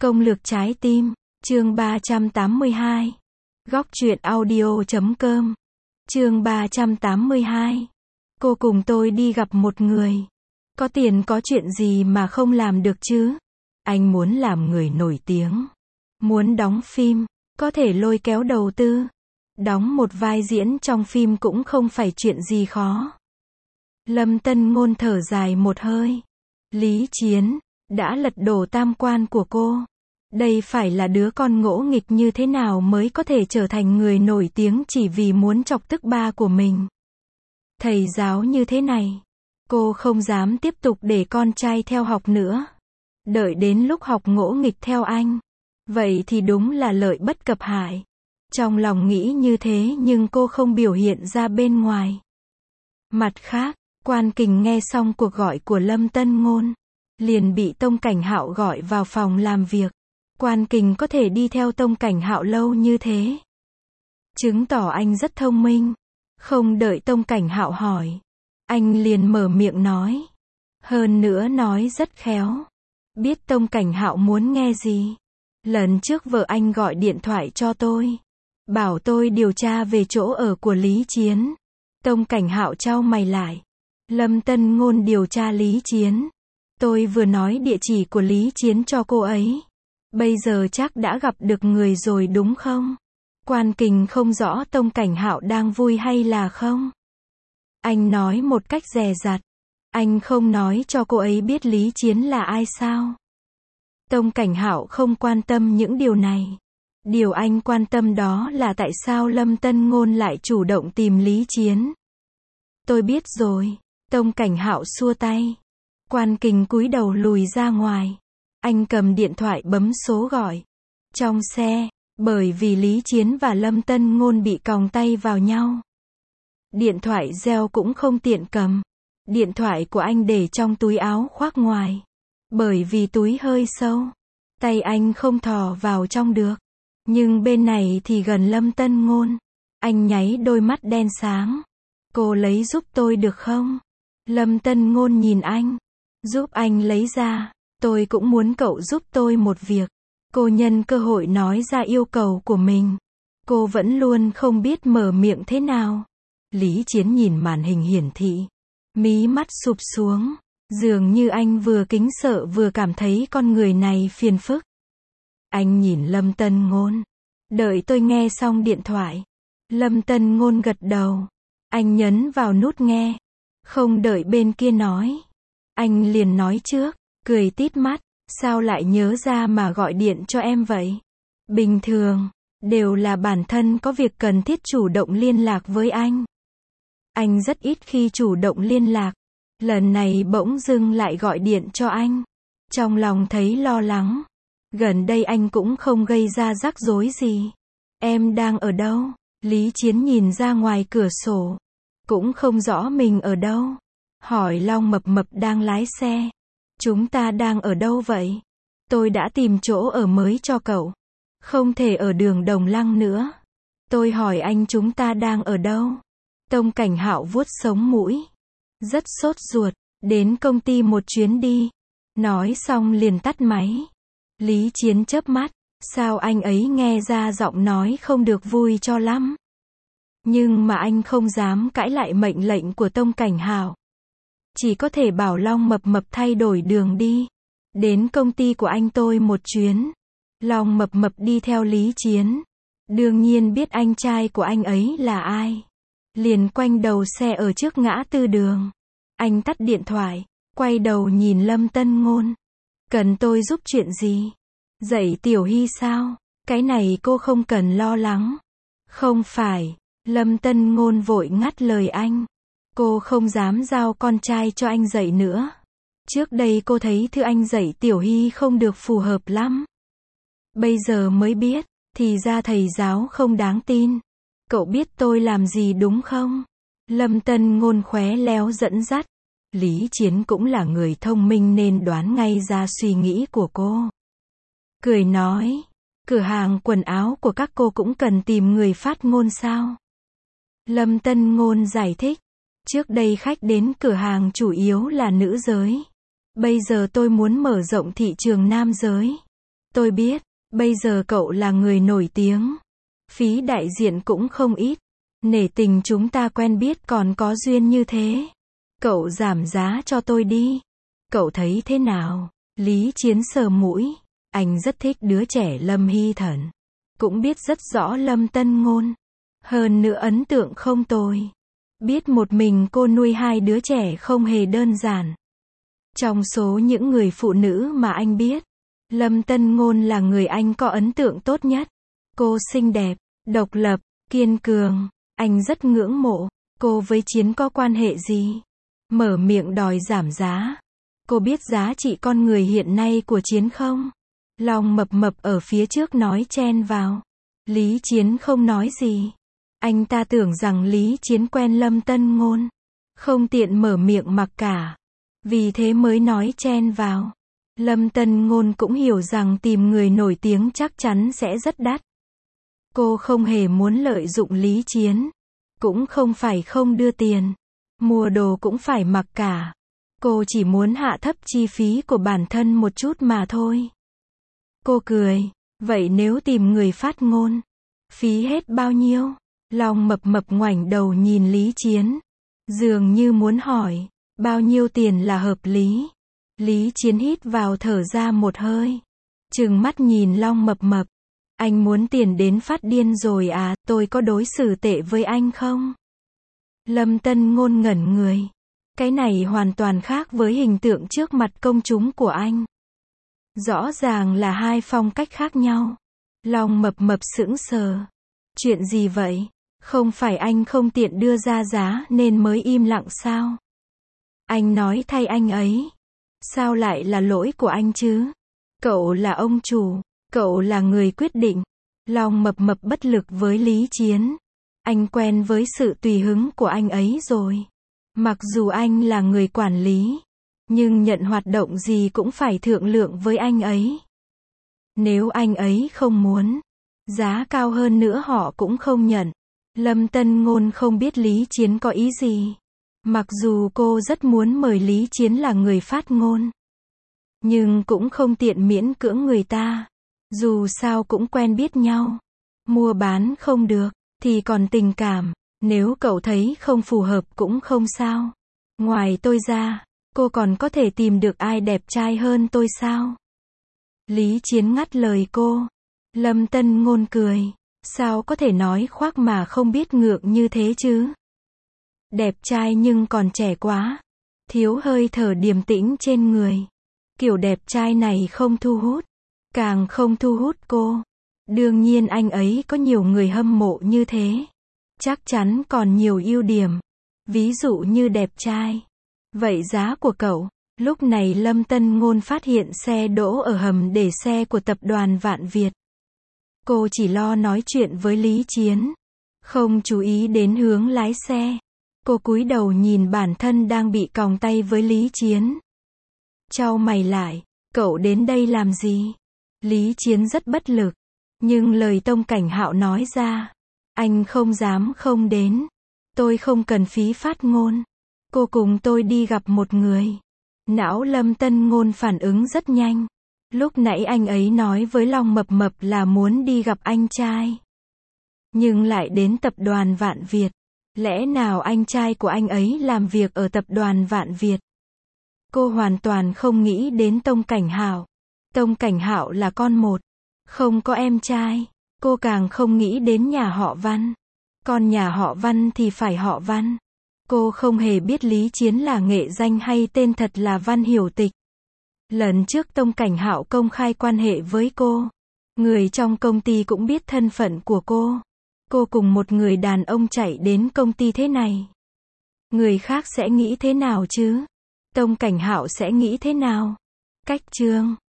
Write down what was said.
Công lược trái tim, chương 382. Góc truyện audio.com. Chương 382. Cô cùng tôi đi gặp một người. Có tiền có chuyện gì mà không làm được chứ? Anh muốn làm người nổi tiếng. Muốn đóng phim, có thể lôi kéo đầu tư. Đóng một vai diễn trong phim cũng không phải chuyện gì khó. Lâm Tân Ngôn thở dài một hơi. Lý Chiến đã lật đổ tam quan của cô. Đây phải là đứa con ngỗ nghịch như thế nào mới có thể trở thành người nổi tiếng chỉ vì muốn chọc tức ba của mình. Thầy giáo như thế này, cô không dám tiếp tục để con trai theo học nữa. Đợi đến lúc học ngỗ nghịch theo anh, vậy thì đúng là lợi bất cập hại. Trong lòng nghĩ như thế nhưng cô không biểu hiện ra bên ngoài. Mặt khác, Quan Kình nghe xong cuộc gọi của Lâm Tân Ngôn, liền bị Tông Cảnh Hạo gọi vào phòng làm việc. Quan Kình có thể đi theo Tông Cảnh Hạo lâu như thế, chứng tỏ anh rất thông minh. Không đợi Tông Cảnh Hạo hỏi, anh liền mở miệng nói. Hơn nữa nói rất khéo. Biết Tông Cảnh Hạo muốn nghe gì. Lần trước vợ anh gọi điện thoại cho tôi, bảo tôi điều tra về chỗ ở của Lý Chiến. Tông Cảnh Hạo chau mày lại. Lâm Tân Ngôn điều tra Lý Chiến. Tôi vừa nói địa chỉ của Lý Chiến cho cô ấy. Bây giờ chắc đã gặp được người rồi đúng không? Quan Kình không rõ Tông Cảnh Hạo đang vui hay là không. Anh nói một cách dè dặt. Anh không nói cho cô ấy biết Lý Chiến là ai sao? Tông Cảnh Hạo không quan tâm những điều này. Điều anh quan tâm đó là tại sao Lâm Tân Ngôn lại chủ động tìm Lý Chiến. Tôi biết rồi. Tông Cảnh Hạo xua tay. Quan Kình cúi đầu lùi ra ngoài. Anh cầm điện thoại bấm số gọi. Trong xe, bởi vì Lý Chiến và Lâm Tân Ngôn bị còng tay vào nhau. Điện thoại reo cũng không tiện cầm. Điện thoại của anh để trong túi áo khoác ngoài. Bởi vì túi hơi sâu, tay anh không thò vào trong được. Nhưng bên này thì gần Lâm Tân Ngôn. Anh nháy đôi mắt đen sáng. Cô lấy giúp tôi được không? Lâm Tân Ngôn nhìn anh. Giúp anh lấy ra. Tôi cũng muốn cậu giúp tôi một việc. Cô nhân cơ hội nói ra yêu cầu của mình. Cô vẫn luôn không biết mở miệng thế nào. Lý Chiến nhìn màn hình hiển thị. Mí mắt sụp xuống. Dường như anh vừa kính sợ vừa cảm thấy con người này phiền phức. Anh nhìn Lâm Tân Ngôn. Đợi tôi nghe xong điện thoại. Lâm Tân Ngôn gật đầu. Anh nhấn vào nút nghe. Không đợi bên kia nói. Anh liền nói trước, cười tít mắt. Sao lại nhớ ra mà gọi điện cho em vậy? Bình thường, đều là bản thân có việc cần thiết chủ động liên lạc với anh. Anh rất ít khi chủ động liên lạc. Lần này bỗng dưng lại gọi điện cho anh. Trong lòng thấy lo lắng. Gần đây anh cũng không gây ra rắc rối gì. Em đang ở đâu? Lý Chiến nhìn ra ngoài cửa sổ. Cũng không rõ mình ở đâu. Hỏi Long Mập Mập đang lái xe. Chúng ta đang ở đâu vậy? Tôi đã tìm chỗ ở mới cho cậu. Không thể ở đường Đồng Lăng nữa. Tôi hỏi anh chúng ta đang ở đâu? Tông Cảnh Hạo vuốt sống mũi. Rất sốt ruột. Đến công ty một chuyến đi. Nói xong liền tắt máy. Lý Chiến chớp mắt. Sao anh ấy nghe ra giọng nói không được vui cho lắm. Nhưng mà anh không dám cãi lại mệnh lệnh của Tông Cảnh Hạo. Chỉ có thể bảo Long Mập Mập thay đổi đường đi. Đến công ty của anh tôi một chuyến. Long Mập Mập đi theo Lý Chiến. Đương nhiên biết anh trai của anh ấy là ai. Liền quanh đầu xe ở trước ngã tư đường. Anh tắt điện thoại. Quay đầu nhìn Lâm Tân Ngôn. Cần tôi giúp chuyện gì? Dạy Tiểu Hy sao? Cái này cô không cần lo lắng. Không phải. Lâm Tân Ngôn vội ngắt lời anh. Cô không dám giao con trai cho anh dạy nữa. Trước đây cô thấy thư anh dạy Tiểu Hy không được phù hợp lắm. Bây giờ mới biết, thì ra thầy giáo không đáng tin. Cậu biết tôi làm gì đúng không? Lâm Tân Ngôn khéo léo dẫn dắt. Lý Chiến cũng là người thông minh nên đoán ngay ra suy nghĩ của cô. Cười nói, cửa hàng quần áo của các cô cũng cần tìm người phát ngôn sao? Lâm Tân Ngôn giải thích. Trước đây khách đến cửa hàng chủ yếu là nữ giới. Bây giờ tôi muốn mở rộng thị trường nam giới. Tôi biết, bây giờ cậu là người nổi tiếng. Phí đại diện cũng không ít. Nể tình chúng ta quen biết còn có duyên như thế. Cậu giảm giá cho tôi đi. Cậu thấy thế nào? Lý Chiến sờ mũi. Anh rất thích đứa trẻ Lâm Hy Thần. Cũng biết rất rõ Lâm Tân Ngôn. Hơn nữa ấn tượng không tồi. Biết một mình cô nuôi hai đứa trẻ không hề đơn giản. Trong số những người phụ nữ mà anh biết, Lâm Tân Ngôn là người anh có ấn tượng tốt nhất. Cô xinh đẹp, độc lập, kiên cường. Anh rất ngưỡng mộ. Cô với Chiến có quan hệ gì? Mở miệng đòi giảm giá. Cô biết giá trị con người hiện nay của Chiến không? Long Mập Mập ở phía trước nói chen vào. Lý Chiến không nói gì. Anh ta tưởng rằng Lý Chiến quen Lâm Tân Ngôn. Không tiện mở miệng mặc cả. Vì thế mới nói chen vào. Lâm Tân Ngôn cũng hiểu rằng tìm người nổi tiếng chắc chắn sẽ rất đắt. Cô không hề muốn lợi dụng Lý Chiến. Cũng không phải không đưa tiền. Mua đồ cũng phải mặc cả. Cô chỉ muốn hạ thấp chi phí của bản thân một chút mà thôi. Cô cười. Vậy nếu tìm người phát ngôn, phí hết bao nhiêu? Long Mập Mập ngoảnh đầu nhìn Lý Chiến. Dường như muốn hỏi, bao nhiêu tiền là hợp lý? Lý Chiến hít vào thở ra một hơi. Trừng mắt nhìn Long Mập Mập. Anh muốn tiền đến phát điên rồi à, tôi có đối xử tệ với anh không? Lâm Tân Ngôn ngẩn người. Cái này hoàn toàn khác với hình tượng trước mặt công chúng của anh. Rõ ràng là hai phong cách khác nhau. Long Mập Mập sững sờ. Chuyện gì vậy? Không phải anh không tiện đưa ra giá nên mới im lặng sao? Anh nói thay anh ấy. Sao lại là lỗi của anh chứ? Cậu là ông chủ. Cậu là người quyết định. Long Mập Mập bất lực với Lý Chiến. Anh quen với sự tùy hứng của anh ấy rồi. Mặc dù anh là người quản lý, nhưng nhận hoạt động gì cũng phải thương lượng với anh ấy. Nếu anh ấy không muốn, giá cao hơn nữa họ cũng không nhận. Lâm Tân Ngôn không biết Lý Chiến có ý gì. Mặc dù cô rất muốn mời Lý Chiến là người phát ngôn, nhưng cũng không tiện miễn cưỡng người ta. Dù sao cũng quen biết nhau. Mua bán không được, thì còn tình cảm. Nếu cậu thấy không phù hợp cũng không sao. Ngoài tôi ra, cô còn có thể tìm được ai đẹp trai hơn tôi sao? Lý Chiến ngắt lời cô. Lâm Tân Ngôn cười. Sao có thể nói khoác mà không biết ngượng như thế chứ? Đẹp trai nhưng còn trẻ quá. Thiếu hơi thở điềm tĩnh trên người. Kiểu đẹp trai này không thu hút. Càng không thu hút cô. Đương nhiên anh ấy có nhiều người hâm mộ như thế. Chắc chắn còn nhiều ưu điểm. Ví dụ như đẹp trai. Vậy giá của cậu? Lúc này Lâm Tân Ngôn phát hiện xe đỗ ở hầm để xe của tập đoàn Vạn Việt. Cô chỉ lo nói chuyện với Lý Chiến. Không chú ý đến hướng lái xe. Cô cúi đầu nhìn bản thân đang bị còng tay với Lý Chiến. Chau mày lại. Cậu đến đây làm gì? Lý Chiến rất bất lực. Nhưng lời Tông Cảnh Hạo nói ra. Anh không dám không đến. Tôi không cần phí phát ngôn. Cô cùng tôi đi gặp một người. Não Lâm Tân Ngôn phản ứng rất nhanh. Lúc nãy anh ấy nói với Long Mập Mập là muốn đi gặp anh trai. Nhưng lại đến tập đoàn Vạn Việt. Lẽ nào anh trai của anh ấy làm việc ở tập đoàn Vạn Việt? Cô hoàn toàn không nghĩ đến Tông Cảnh Hạo. Tông Cảnh Hạo là con một. Không có em trai. Cô càng không nghĩ đến nhà họ Văn. Con nhà họ Văn thì phải họ Văn. Cô không hề biết Lý Chiến là nghệ danh hay tên thật là Văn Hiểu Tịch. Lần trước Tông Cảnh Hạo công khai quan hệ với cô. Người trong công ty cũng biết thân phận của cô. Cô cùng một người đàn ông chạy đến công ty thế này. Người khác sẽ nghĩ thế nào chứ? Tông Cảnh Hạo sẽ nghĩ thế nào? Cách chương